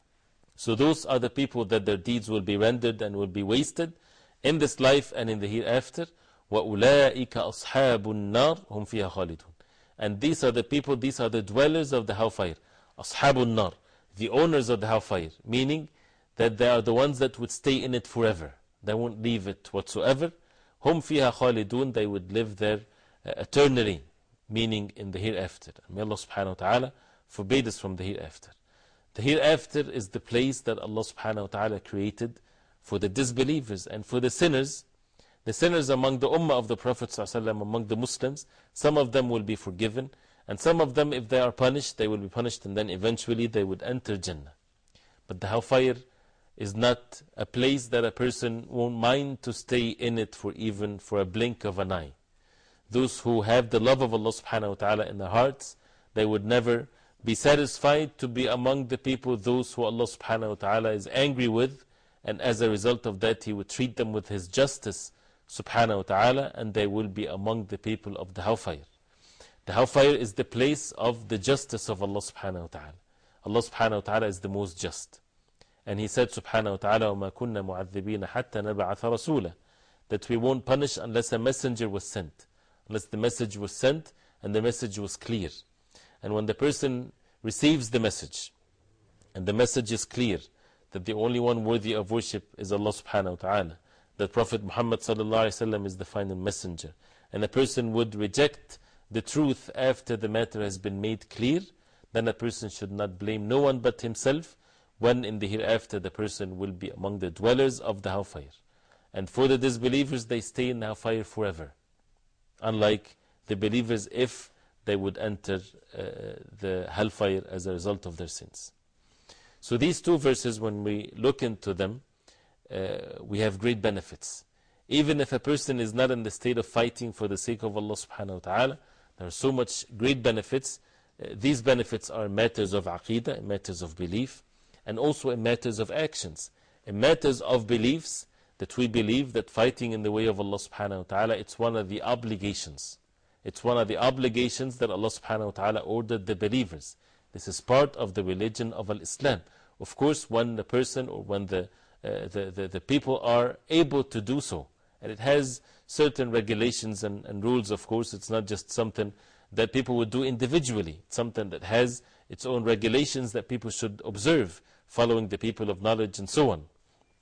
So those are the people that their deeds will be rendered and will be wasted in this life and in the hereafter. وَأُولَٰئِكَ أَصْحَابُ النَّارِ هُمْ فِيهَا خَالِدُونَ. And these are the people, these are the dwellers of the hellfire. أَصْحَابُ النَّارِ, the owners of the hellfire, meaning that they are the ones that would stay in it forever. They won't leave it whatsoever. هُمْ فِيهَا خَالِدُونَ, they would live there uh, eternally, meaning in the hereafter. And may Allah subhanahu wa ta'ala forbade us from the hereafter. The hereafter is the place that Allah subhanahu wa ta'ala created for the disbelievers and for the sinners. The sinners among the ummah of the Prophet sallallahu alaihi wasallam, among the Muslims, some of them will be forgiven, and some of them, if they are punished, they will be punished, and then eventually they would enter Jannah. But the hellfire is not a place that a person won't mind to stay in it for even for a blink of an eye. Those who have the love of Allah subhanahu wa ta'ala in their hearts, they would never be satisfied to be among the people, those who Allah subhanahu wa ta'ala is angry with, and as a result of that, He would treat them with His justice subhanahu wa ta'ala, and they will be among the people of the hellfire. The hellfire is the place of the justice of Allah subhanahu wa ta'ala. Allah subhanahu wa ta'ala is the most just. And He said subhanahu wa ta'ala, وَمَا كُنَّا مُعَذِّبِينَ حَتَّى نَبْعَثَ رَسُولًا, that we won't punish unless a messenger was sent. Unless the message was sent and the message was clear. And when the person receives the message, and the message is clear, that the only one worthy of worship is Allah subhanahu wa ta'ala, that Prophet Muhammad sallallahu alayhi wa sallam is the final messenger, and a person would reject the truth after the matter has been made clear, then a person should not blame no one but himself, when in the hereafter the person will be among the dwellers of the hellfire. And for the disbelievers, they stay in the hellfire forever, unlike the believers if they would enter uh, the hellfire as a result of their sins. So these two verses, when we look into them, uh, we have great benefits. Even if a person is not in the state of fighting for the sake of Allah subhanahu wa ta'ala, there are so much great benefits. Uh, these benefits are matters of aqeedah, matters of belief, and also in matters of actions. In matters of beliefs, that we believe that fighting in the way of Allah subhanahu wa ta'ala, it's one of the obligations. It's one of the obligations that Allah subhanahu wa ta'ala ordered the believers. This is part of the religion of Al-Islam. Of course, when the person or when the, uh, the, the, the people are able to do so. And it has certain regulations and, and rules, of course. It's not just something that people would do individually. It's something that has its own regulations that people should observe, following the people of knowledge and so on.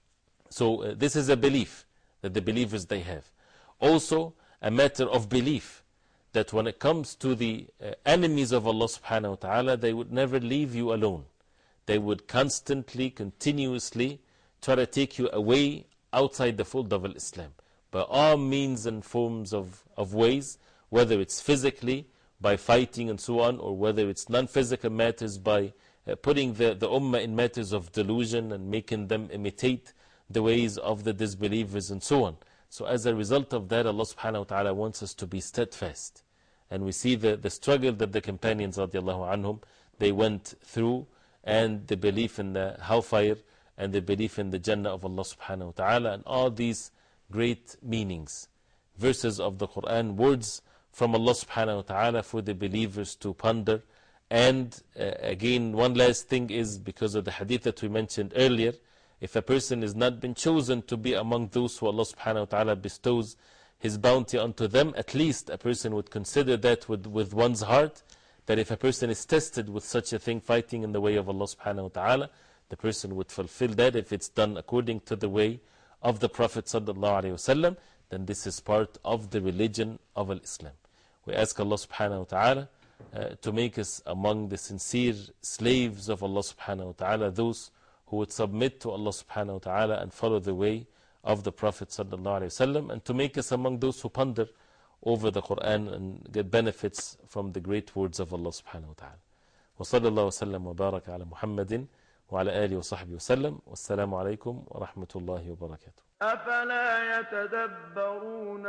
So uh, this is a belief that the believers they have. Also, a matter of belief that when it comes to the uh, enemies of Allah subhanahu wa ta'ala, they would never leave you alone. They would constantly, continuously try to take you away outside the fold of Islam, by all means and forms of, of ways, whether it's physically, by fighting and so on, or whether it's non-physical matters, by uh, putting the, the ummah in matters of delusion and making them imitate the ways of the disbelievers and so on. So as a result of that, Allah subhanahu wa ta'ala wants us to be steadfast. And we see the, the struggle that the companions radiallahu anhum, they went through, and the belief in the hellfire, and the belief in the Jannah of Allah subhanahu wa ta'ala, and all these great meanings. Verses of the Quran, words from Allah subhanahu wa ta'ala for the believers to ponder. And uh, again, one last thing is, because of the hadith that we mentioned earlier, if a person has not been chosen to be among those who Allah subhanahu wa ta'ala bestows His bounty unto them, at least a person would consider that with, with one's heart, that if a person is tested with such a thing, fighting in the way of Allah subhanahu wa ta'ala, the person would fulfill that if it's done according to the way of the Prophet sallallahu alayhi wa sallam, then this is part of the religion of Islam. We ask Allah subhanahu wa ta'ala uh, to make us among the sincere slaves of Allah subhanahu wa ta'ala, those who would submit to Allah subhanahu wa ta'ala and follow the way of the Prophet sallallahu alayhi wa sallam, and to make us among those who ponder over the Quran and get benefits from the great words of Allah subhanahu wa ta'ala. Wa sallallahu wa sallam wa baraka ala Muhammadin wa ala alihi wa sahbihi wa sallam. Wassalamu alaikum wa rahmatullahi wa barakatuh. أفلا يتدبرون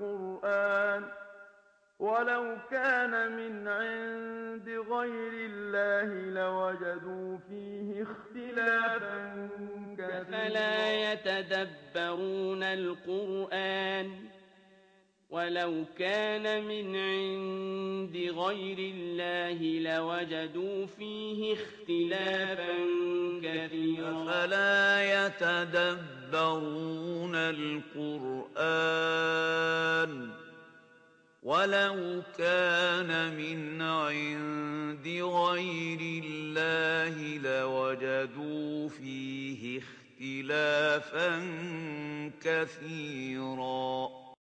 القرآن ولو كان من عند غير الله لوجدوا فيه اختلافا كثيرا. أفلا يتدبرون القرآن ولو كان من عند غير الله لوجدوا فيه اختلافا كثيرا أفلا يتدبرون القرآن ولو كان من عند غير الله لوجدوا فيه اختلافا كثيرا